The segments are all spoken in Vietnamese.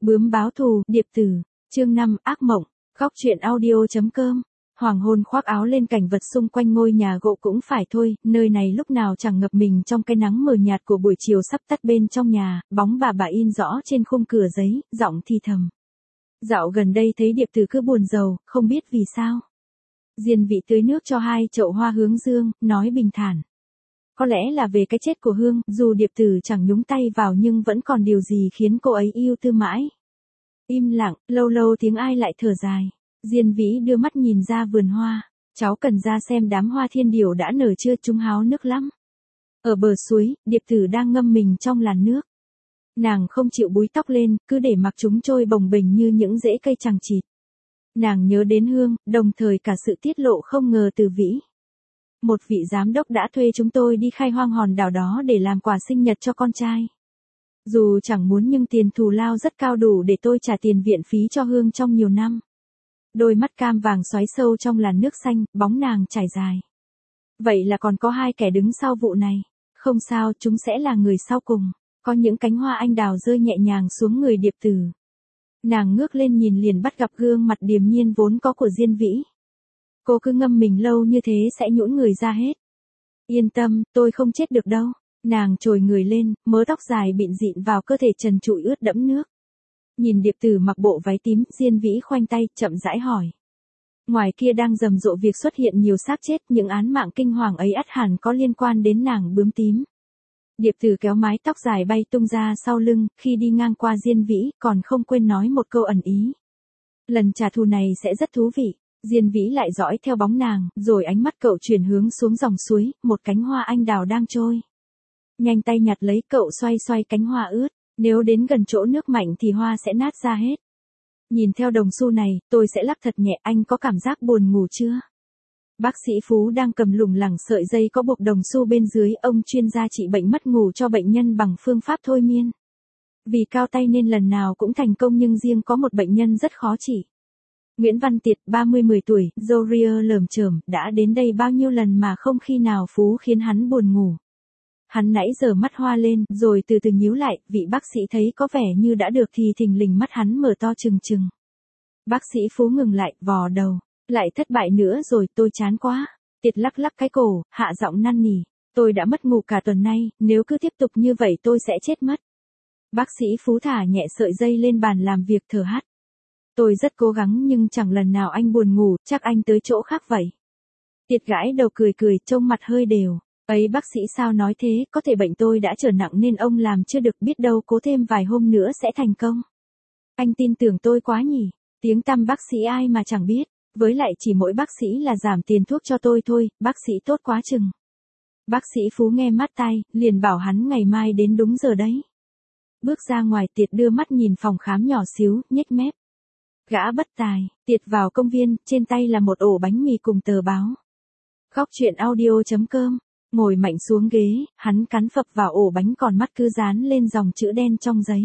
Bướm báo thù, điệp tử, chương 5, ác mộng, góc truyện audio.com. Hoàng hôn khoác áo lên, cảnh vật xung quanh ngôi nhà gỗ cũng phải thôi, nơi này lúc nào chẳng ngập mình trong cái nắng mờ nhạt của buổi chiều sắp tắt. Bên trong nhà, bóng bà in rõ trên khung cửa giấy, giọng thì thầm. Dạo gần đây thấy điệp tử cứ buồn rầu, không biết vì sao. Diên Vĩ tưới nước cho 2 chậu hoa hướng dương, nói bình thản. Có lẽ là về cái chết của Hương, dù điệp tử chẳng nhúng tay vào nhưng vẫn còn điều gì khiến cô ấy yêu tư mãi. Im lặng, lâu lâu tiếng ai lại thở dài. Diên Vĩ đưa mắt nhìn ra vườn hoa. Cháu cần ra xem đám hoa thiên điều đã nở chưa, chúng háo nước lắm. Ở bờ suối, điệp tử đang ngâm mình trong làn nước. Nàng không chịu búi tóc lên, cứ để mặc chúng trôi bồng bềnh như những rễ cây chằng chịt. Nàng nhớ đến Hương, đồng thời cả sự tiết lộ không ngờ từ Vĩ. Một vị giám đốc đã thuê chúng tôi đi khai hoang hòn đảo đó để làm quà sinh nhật cho con trai. Dù chẳng muốn nhưng tiền thù lao rất cao, đủ để tôi trả tiền viện phí cho Hương trong nhiều năm. Đôi mắt cam vàng xoáy sâu trong làn nước xanh, bóng nàng trải dài. Vậy là còn có 2 kẻ đứng sau vụ này. Không sao, chúng sẽ là người sau cùng. Có những cánh hoa anh đào rơi nhẹ nhàng xuống người điệp tử. Nàng ngước lên nhìn liền bắt gặp gương mặt điềm nhiên vốn có của Diên Vĩ. Cô cứ ngâm mình lâu như thế sẽ nhũn người ra hết. Yên tâm, tôi không chết được đâu. Nàng trồi người lên, mớ tóc dài bịn rịn vào cơ thể trần trụi ướt đẫm nước. Nhìn điệp tử mặc bộ váy tím, Diên Vĩ khoanh tay, chậm rãi hỏi. Ngoài kia đang rầm rộ việc xuất hiện nhiều xác chết, những án mạng kinh hoàng ấy ắt hẳn có liên quan đến nàng bướm tím. Điệp tử kéo mái tóc dài bay tung ra sau lưng, khi đi ngang qua Diên Vĩ, còn không quên nói một câu ẩn ý. Lần trả thù này sẽ rất thú vị. Diên Vĩ lại dõi theo bóng nàng, rồi ánh mắt cậu chuyển hướng xuống dòng suối, một cánh hoa anh đào đang trôi. Nhanh tay nhặt lấy, cậu xoay xoay cánh hoa ướt, nếu đến gần chỗ nước mạnh thì hoa sẽ nát ra hết. Nhìn theo đồng xu này, tôi sẽ lắc thật nhẹ, anh có cảm giác buồn ngủ chưa? Bác sĩ Phú đang cầm lủng lẳng sợi dây có buộc đồng xu bên dưới, ông chuyên gia trị bệnh mất ngủ cho bệnh nhân bằng phương pháp thôi miên. Vì cao tay nên lần nào cũng thành công, nhưng riêng có một bệnh nhân rất khó trị. Nguyễn Văn Tiệt, 10 tuổi, râu ria lởm chởm, đã đến đây bao nhiêu lần mà không khi nào Phú khiến hắn buồn ngủ. Hắn nãy giờ mắt hoa lên, rồi từ từ nhíu lại, vị bác sĩ thấy có vẻ như đã được thì thình lình mắt hắn mở to trừng trừng. Bác sĩ Phú ngừng lại, vò đầu, lại thất bại nữa rồi, tôi chán quá. Tiệt lắc lắc cái cổ, hạ giọng năn nỉ, tôi đã mất ngủ cả tuần nay, nếu cứ tiếp tục như vậy tôi sẽ chết mất. Bác sĩ Phú thả nhẹ sợi dây lên bàn làm việc, thở hắt. Tôi rất cố gắng nhưng chẳng lần nào anh buồn ngủ, chắc anh tới chỗ khác vậy. Tiệt gãi đầu cười cười, trông mặt hơi đều. Ấy bác sĩ sao nói thế, có thể bệnh tôi đã trở nặng nên ông làm chưa được, biết đâu cố thêm vài hôm nữa sẽ thành công. Anh tin tưởng tôi quá nhỉ, tiếng tăm bác sĩ ai mà chẳng biết, với lại chỉ mỗi bác sĩ là giảm tiền thuốc cho tôi thôi, bác sĩ tốt quá chừng. Bác sĩ Phú nghe mát tai, liền bảo hắn ngày mai đến đúng giờ đấy. Bước ra ngoài, Tiệt đưa mắt nhìn phòng khám nhỏ xíu, nhếch mép. Gã bất tài. Tiệt vào công viên, trên tay là một ổ bánh mì cùng tờ báo. Góc truyện audio.com. Ngồi mạnh xuống ghế, hắn cắn phập vào ổ bánh, còn mắt cứ dán lên dòng chữ đen trong giấy.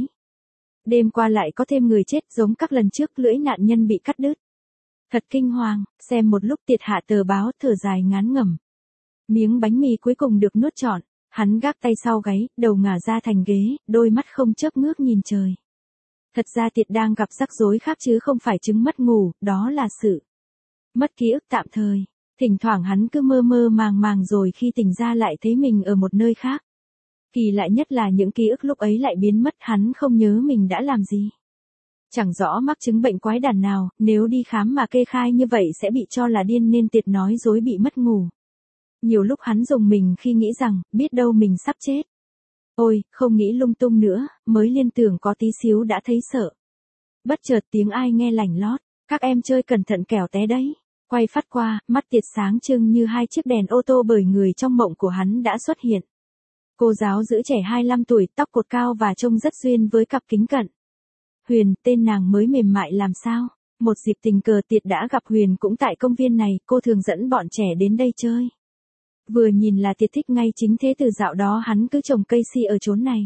Đêm qua lại có thêm người chết, giống các lần trước, lưỡi nạn nhân bị cắt đứt. Thật kinh hoàng. Xem một lúc, Tiệt hạ tờ báo, thở dài ngán ngẩm. Miếng bánh mì cuối cùng được nuốt trọn. Hắn gác tay sau gáy, đầu ngả ra thành ghế, đôi mắt không chớp ngước nhìn trời. Thật ra Tiệt đang gặp rắc rối khác chứ không phải chứng mất ngủ, đó là sự mất ký ức tạm thời. Thỉnh thoảng hắn cứ mơ mơ màng màng, rồi khi tỉnh ra lại thấy mình ở một nơi khác. Kỳ lạ nhất là những ký ức lúc ấy lại biến mất, hắn không nhớ mình đã làm gì. Chẳng rõ mắc chứng bệnh quái đản nào, nếu đi khám mà kê khai như vậy sẽ bị cho là điên, nên Tiệt nói dối bị mất ngủ. Nhiều lúc hắn rùng mình khi nghĩ rằng, biết đâu mình sắp chết. Ôi, không nghĩ lung tung nữa, mới liên tưởng có tí xíu đã thấy sợ. Bất chợt tiếng ai nghe lảnh lót, các em chơi cẩn thận kẻo té đấy. Quay phát qua, mắt Tiệt sáng trưng như 2 chiếc đèn ô tô, bởi người trong mộng của hắn đã xuất hiện. Cô giáo giữ trẻ 25 tuổi, tóc cột cao và trông rất duyên với cặp kính cận. Huyền, tên nàng mới mềm mại làm sao. Một dịp tình cờ Tiệt đã gặp Huyền cũng tại công viên này, cô thường dẫn bọn trẻ đến đây chơi. Vừa nhìn là Tiệt thích ngay, chính thế từ dạo đó hắn cứ trồng cây si ở chốn này.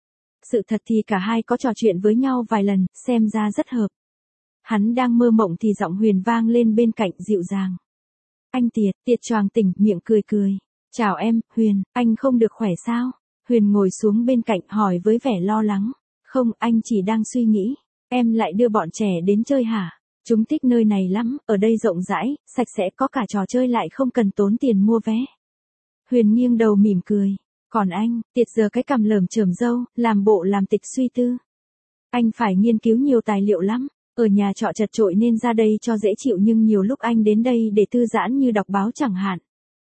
Sự thật thì cả hai có trò chuyện với nhau vài lần, xem ra rất hợp. Hắn đang mơ mộng thì giọng Huyền vang lên bên cạnh, dịu dàng. Anh Tiệt. Tiệt choàng tỉnh, miệng cười cười. Chào em, Huyền, anh không được khỏe sao? Huyền ngồi xuống bên cạnh hỏi với vẻ lo lắng. Không, anh chỉ đang suy nghĩ. Em lại đưa bọn trẻ đến chơi hả? Chúng thích nơi này lắm, ở đây rộng rãi, sạch sẽ, có cả trò chơi lại không cần tốn tiền mua vé. Huyền nghiêng đầu mỉm cười. Còn anh, Tiệt giờ cái cằm lởm chởm râu, làm bộ làm tịch suy tư. Anh phải nghiên cứu nhiều tài liệu lắm. Ở nhà trọ chật chội nên ra đây cho dễ chịu, nhưng nhiều lúc anh đến đây để thư giãn như đọc báo chẳng hạn.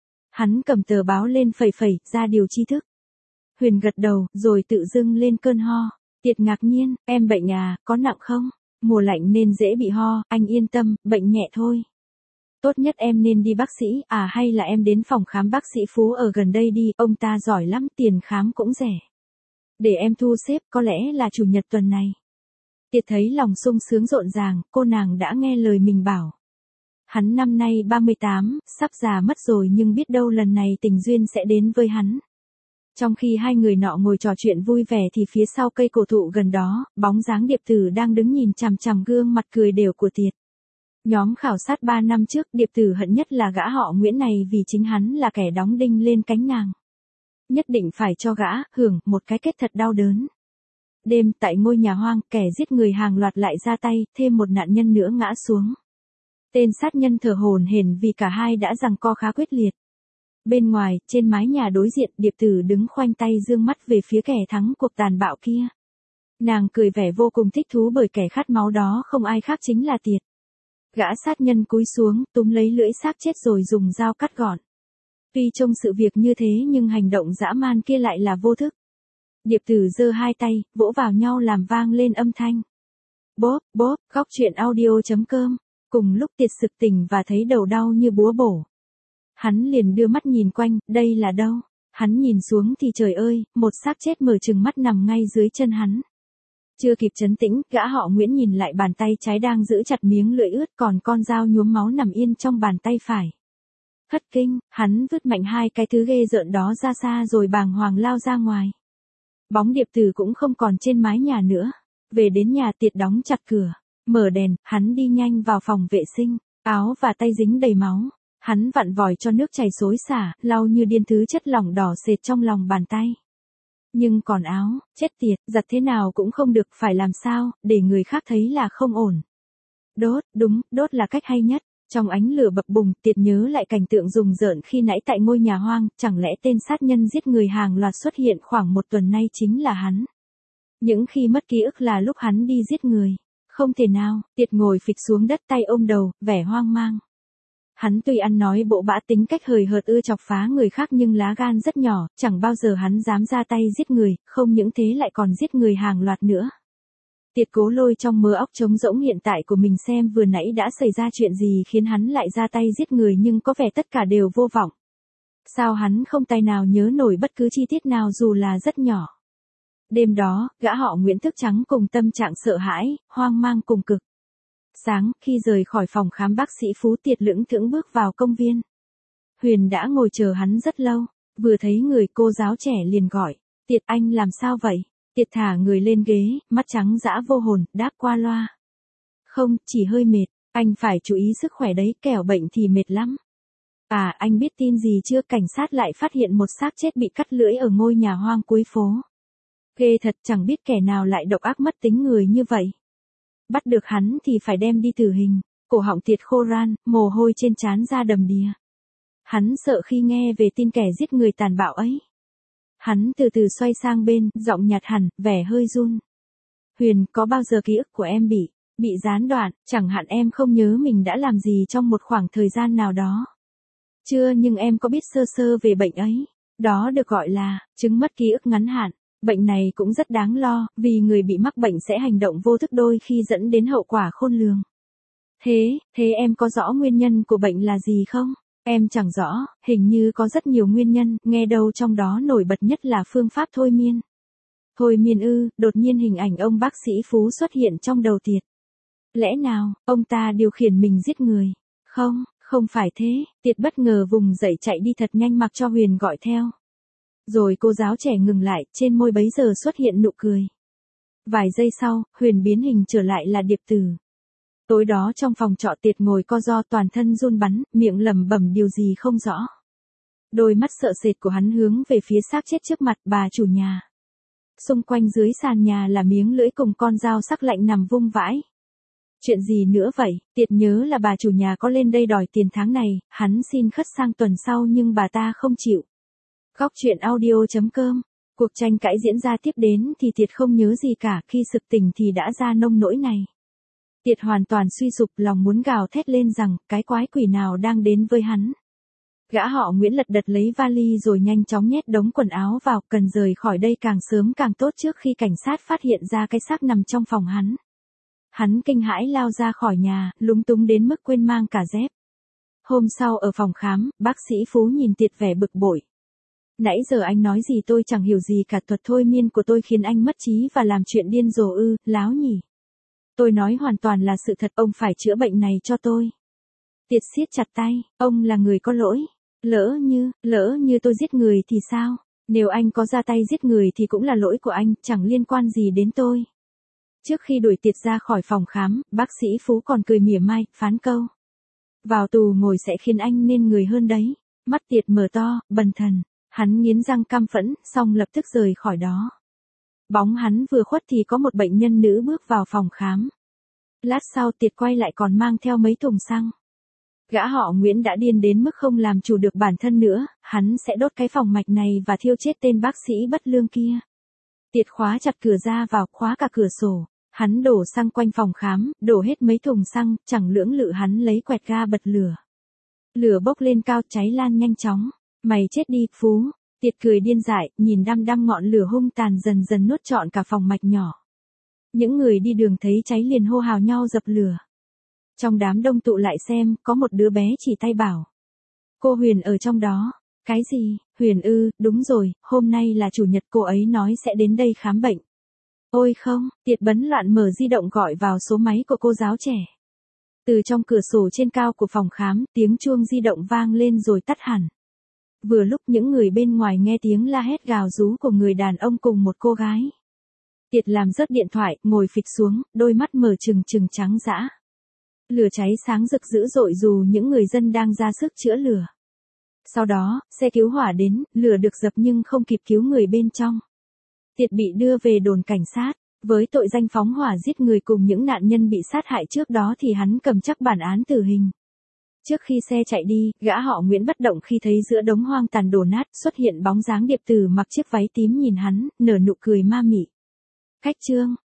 Hắn cầm tờ báo lên phẩy phẩy, ra điều tri thức. Huyền gật đầu, rồi tự dưng lên cơn ho. Tiệt ngạc nhiên, em bệnh à, có nặng không? Mùa lạnh nên dễ bị ho, anh yên tâm, bệnh nhẹ thôi. Tốt nhất em nên đi bác sĩ, hay là em đến phòng khám bác sĩ Phú ở gần đây đi, ông ta giỏi lắm, tiền khám cũng rẻ. Để em thu xếp, có lẽ là chủ nhật tuần này. Tiệt thấy lòng sung sướng rộn ràng, cô nàng đã nghe lời mình bảo. Hắn năm nay 38, sắp già mất rồi, nhưng biết đâu lần này tình duyên sẽ đến với hắn. Trong khi hai người nọ ngồi trò chuyện vui vẻ thì phía sau cây cổ thụ gần đó, bóng dáng Điệp Tử đang đứng nhìn chằm chằm gương mặt cười đều của Tiệt. Nhóm khảo sát 3 năm trước, Điệp Tử hận nhất là gã họ Nguyễn này vì chính hắn là kẻ đóng đinh lên cánh nàng. Nhất định phải cho gã hưởng một cái kết thật đau đớn. Đêm tại ngôi nhà hoang, kẻ giết người hàng loạt lại ra tay, thêm một nạn nhân nữa ngã xuống. Tên sát nhân thở hổn hển vì cả hai đã giằng co khá quyết liệt. Bên ngoài, trên mái nhà đối diện, Điệp Tử đứng khoanh tay dương mắt về phía kẻ thắng cuộc tàn bạo kia. Nàng cười vẻ vô cùng thích thú bởi kẻ khát máu đó không ai khác chính là Tiệt. Gã sát nhân cúi xuống, túm lấy lưỡi xác chết rồi dùng dao cắt gọn. Tuy trông sự việc như thế nhưng hành động dã man kia lại là vô thức. Điệp Tử giơ hai tay, vỗ vào nhau làm vang lên âm thanh. Bóp, bóp, goctruyện.audio.com. Cùng lúc Tiệt sực tỉnh và thấy đầu đau như búa bổ. Hắn liền đưa mắt nhìn quanh, đây là đâu? Hắn nhìn xuống thì trời ơi, một xác chết mở trừng mắt nằm ngay dưới chân hắn. Chưa kịp trấn tĩnh, gã họ Nguyễn nhìn lại bàn tay trái đang giữ chặt miếng lưỡi ướt, còn con dao nhuốm máu nằm yên trong bàn tay phải. Thất kinh, hắn vứt mạnh hai cái thứ ghê rợn đó ra xa rồi bàng hoàng lao ra ngoài. Bóng Điệp Tử cũng không còn trên mái nhà nữa. Về đến nhà, Tiệt đóng chặt cửa, mở đèn, hắn đi nhanh vào phòng vệ sinh, áo và tay dính đầy máu. Hắn vặn vòi cho nước chảy xối xả, lau như điên thứ chất lỏng đỏ sệt trong lòng bàn tay. Nhưng còn áo, chết tiệt, giặt thế nào cũng không được, phải làm sao, để người khác thấy là không ổn. Đốt, đúng, đốt là cách hay nhất. Trong ánh lửa bập bùng, Tiệt nhớ lại cảnh tượng rùng rợn khi nãy tại ngôi nhà hoang, chẳng lẽ tên sát nhân giết người hàng loạt xuất hiện khoảng một tuần nay chính là hắn. Những khi mất ký ức là lúc hắn đi giết người. Không thể nào, Tiệt ngồi phịch xuống đất tay ôm đầu, vẻ hoang mang. Hắn tuy ăn nói bộ bã tính cách hời hợt ưa chọc phá người khác nhưng lá gan rất nhỏ, chẳng bao giờ hắn dám ra tay giết người, không những thế lại còn giết người hàng loạt nữa. Tiệt cố lôi trong mớ óc trống rỗng hiện tại của mình xem vừa nãy đã xảy ra chuyện gì khiến hắn lại ra tay giết người, nhưng có vẻ tất cả đều vô vọng. Sao hắn không tài nào nhớ nổi bất cứ chi tiết nào dù là rất nhỏ. Đêm đó, gã họ Nguyễn thức trắng cùng tâm trạng sợ hãi, hoang mang cùng cực. Sáng, khi rời khỏi phòng khám bác sĩ Phú, Tiệt lững thững bước vào công viên. Huyền đã ngồi chờ hắn rất lâu, vừa thấy người cô giáo trẻ liền gọi, Tiệt anh làm sao vậy? Tiệt thả người lên ghế, mắt trắng dã vô hồn, đáp qua loa. Không, chỉ hơi mệt, anh phải chú ý sức khỏe đấy, kẻo bệnh thì mệt lắm. Anh biết tin gì chưa, cảnh sát lại phát hiện một xác chết bị cắt lưỡi ở ngôi nhà hoang cuối phố. Ghê thật, chẳng biết kẻ nào lại độc ác mất tính người như vậy. Bắt được hắn thì phải đem đi tử hình. Cổ họng Tiệt khô ran, mồ hôi trên trán ra đầm đìa. Hắn sợ khi nghe về tin kẻ giết người tàn bạo ấy. Hắn từ từ xoay sang bên, giọng nhạt hẳn, vẻ hơi run. Huyền, có bao giờ ký ức của em bị gián đoạn, chẳng hạn em không nhớ mình đã làm gì trong một khoảng thời gian nào đó? Chưa, nhưng em có biết sơ sơ về bệnh ấy. Đó được gọi là chứng mất ký ức ngắn hạn. Bệnh này cũng rất đáng lo, vì người bị mắc bệnh sẽ hành động vô thức đôi khi dẫn đến hậu quả khôn lường. Thế em có rõ nguyên nhân của bệnh là gì không? Em chẳng rõ, hình như có rất nhiều nguyên nhân, nghe đâu trong đó nổi bật nhất là phương pháp thôi miên. Thôi miên ư? Đột nhiên hình ảnh ông bác sĩ Phú xuất hiện trong đầu Tiệt. Lẽ nào, ông ta điều khiển mình giết người? Không phải thế, Tiệt bất ngờ vùng dậy chạy đi thật nhanh mặc cho Huyền gọi theo. Rồi cô giáo trẻ ngừng lại, trên môi bấy giờ xuất hiện nụ cười. Vài giây sau, Huyền biến hình trở lại là Điệp Tử. Tối đó trong phòng trọ, Tiệt ngồi co ro toàn thân run bắn, miệng lẩm bẩm điều gì không rõ. Đôi mắt sợ sệt của hắn hướng về phía xác chết trước mặt, bà chủ nhà. Xung quanh dưới sàn nhà là miếng lưỡi cùng con dao sắc lạnh nằm vung vãi. Chuyện gì nữa vậy, Tiệt nhớ là bà chủ nhà có lên đây đòi tiền tháng này, hắn xin khất sang tuần sau nhưng bà ta không chịu. Góc truyện audio.com. Cuộc tranh cãi diễn ra tiếp đến thì Tiệt không nhớ gì cả, khi sực tỉnh thì đã ra nông nỗi này. Tiệt hoàn toàn suy sụp, lòng muốn gào thét lên rằng cái quái quỷ nào đang đến với hắn. Gã họ Nguyễn lật đật lấy vali rồi nhanh chóng nhét đống quần áo vào, cần rời khỏi đây càng sớm càng tốt trước khi cảnh sát phát hiện ra cái xác nằm trong phòng hắn. Hắn kinh hãi lao ra khỏi nhà, lúng túng đến mức quên mang cả dép. Hôm sau ở phòng khám, bác sĩ Phú nhìn Tiệt vẻ bực bội. Nãy giờ anh nói gì tôi chẳng hiểu gì cả, thuật thôi miên của tôi khiến anh mất trí và làm chuyện điên rồ ư, láo nhỉ. Tôi nói hoàn toàn là sự thật, ông phải chữa bệnh này cho tôi. Tiệt siết chặt tay, ông là người có lỗi. Lỡ như tôi giết người thì sao? Nếu anh có ra tay giết người thì cũng là lỗi của anh, chẳng liên quan gì đến tôi. Trước khi đuổi Tiệt ra khỏi phòng khám, bác sĩ Phú còn cười mỉa mai, phán câu. Vào tù ngồi sẽ khiến anh nên người hơn đấy. Mắt Tiệt mở to, bần thần. Hắn nghiến răng căm phẫn, xong lập tức rời khỏi đó. Bóng hắn vừa khuất thì có một bệnh nhân nữ bước vào phòng khám. Lát sau Tiệt quay lại còn mang theo mấy thùng xăng. Gã họ Nguyễn đã điên đến mức không làm chủ được bản thân nữa, hắn sẽ đốt cái phòng mạch này và thiêu chết tên bác sĩ bất lương kia. Tiệt khóa chặt cửa ra vào, khóa cả cửa sổ. Hắn đổ xăng quanh phòng khám, đổ hết mấy thùng xăng, chẳng lưỡng lự hắn lấy quẹt ga bật lửa. Lửa bốc lên cao, cháy lan nhanh chóng. Mày chết đi, Phú. Tiệt cười điên dại, nhìn đăm đăm ngọn lửa hung tàn dần dần nuốt trọn cả phòng mạch nhỏ. Những người đi đường thấy cháy liền hô hào nhau dập lửa. Trong đám đông tụ lại xem, có một đứa bé chỉ tay bảo. Cô Huyền ở trong đó. Cái gì, Huyền ư, đúng rồi, hôm nay là chủ nhật, cô ấy nói sẽ đến đây khám bệnh. Ôi không, Tiệt bấn loạn mở di động gọi vào số máy của cô giáo trẻ. Từ trong cửa sổ trên cao của phòng khám, tiếng chuông di động vang lên rồi tắt hẳn. Vừa lúc những người bên ngoài nghe tiếng la hét gào rú của người đàn ông cùng một cô gái. Tiệt làm rớt điện thoại, ngồi phịch xuống, đôi mắt mở trừng trừng trắng dã. Lửa cháy sáng rực dữ dội dù những người dân đang ra sức chữa lửa. Sau đó, xe cứu hỏa đến, lửa được dập nhưng không kịp cứu người bên trong. Tiệt bị đưa về đồn cảnh sát, với tội danh phóng hỏa giết người cùng những nạn nhân bị sát hại trước đó thì hắn cầm chắc bản án tử hình. Trước khi xe chạy đi, gã họ Nguyễn bất động khi thấy giữa đống hoang tàn đổ nát xuất hiện bóng dáng Điệp Tử mặc chiếc váy tím nhìn hắn, nở nụ cười ma mị. Khách Trương,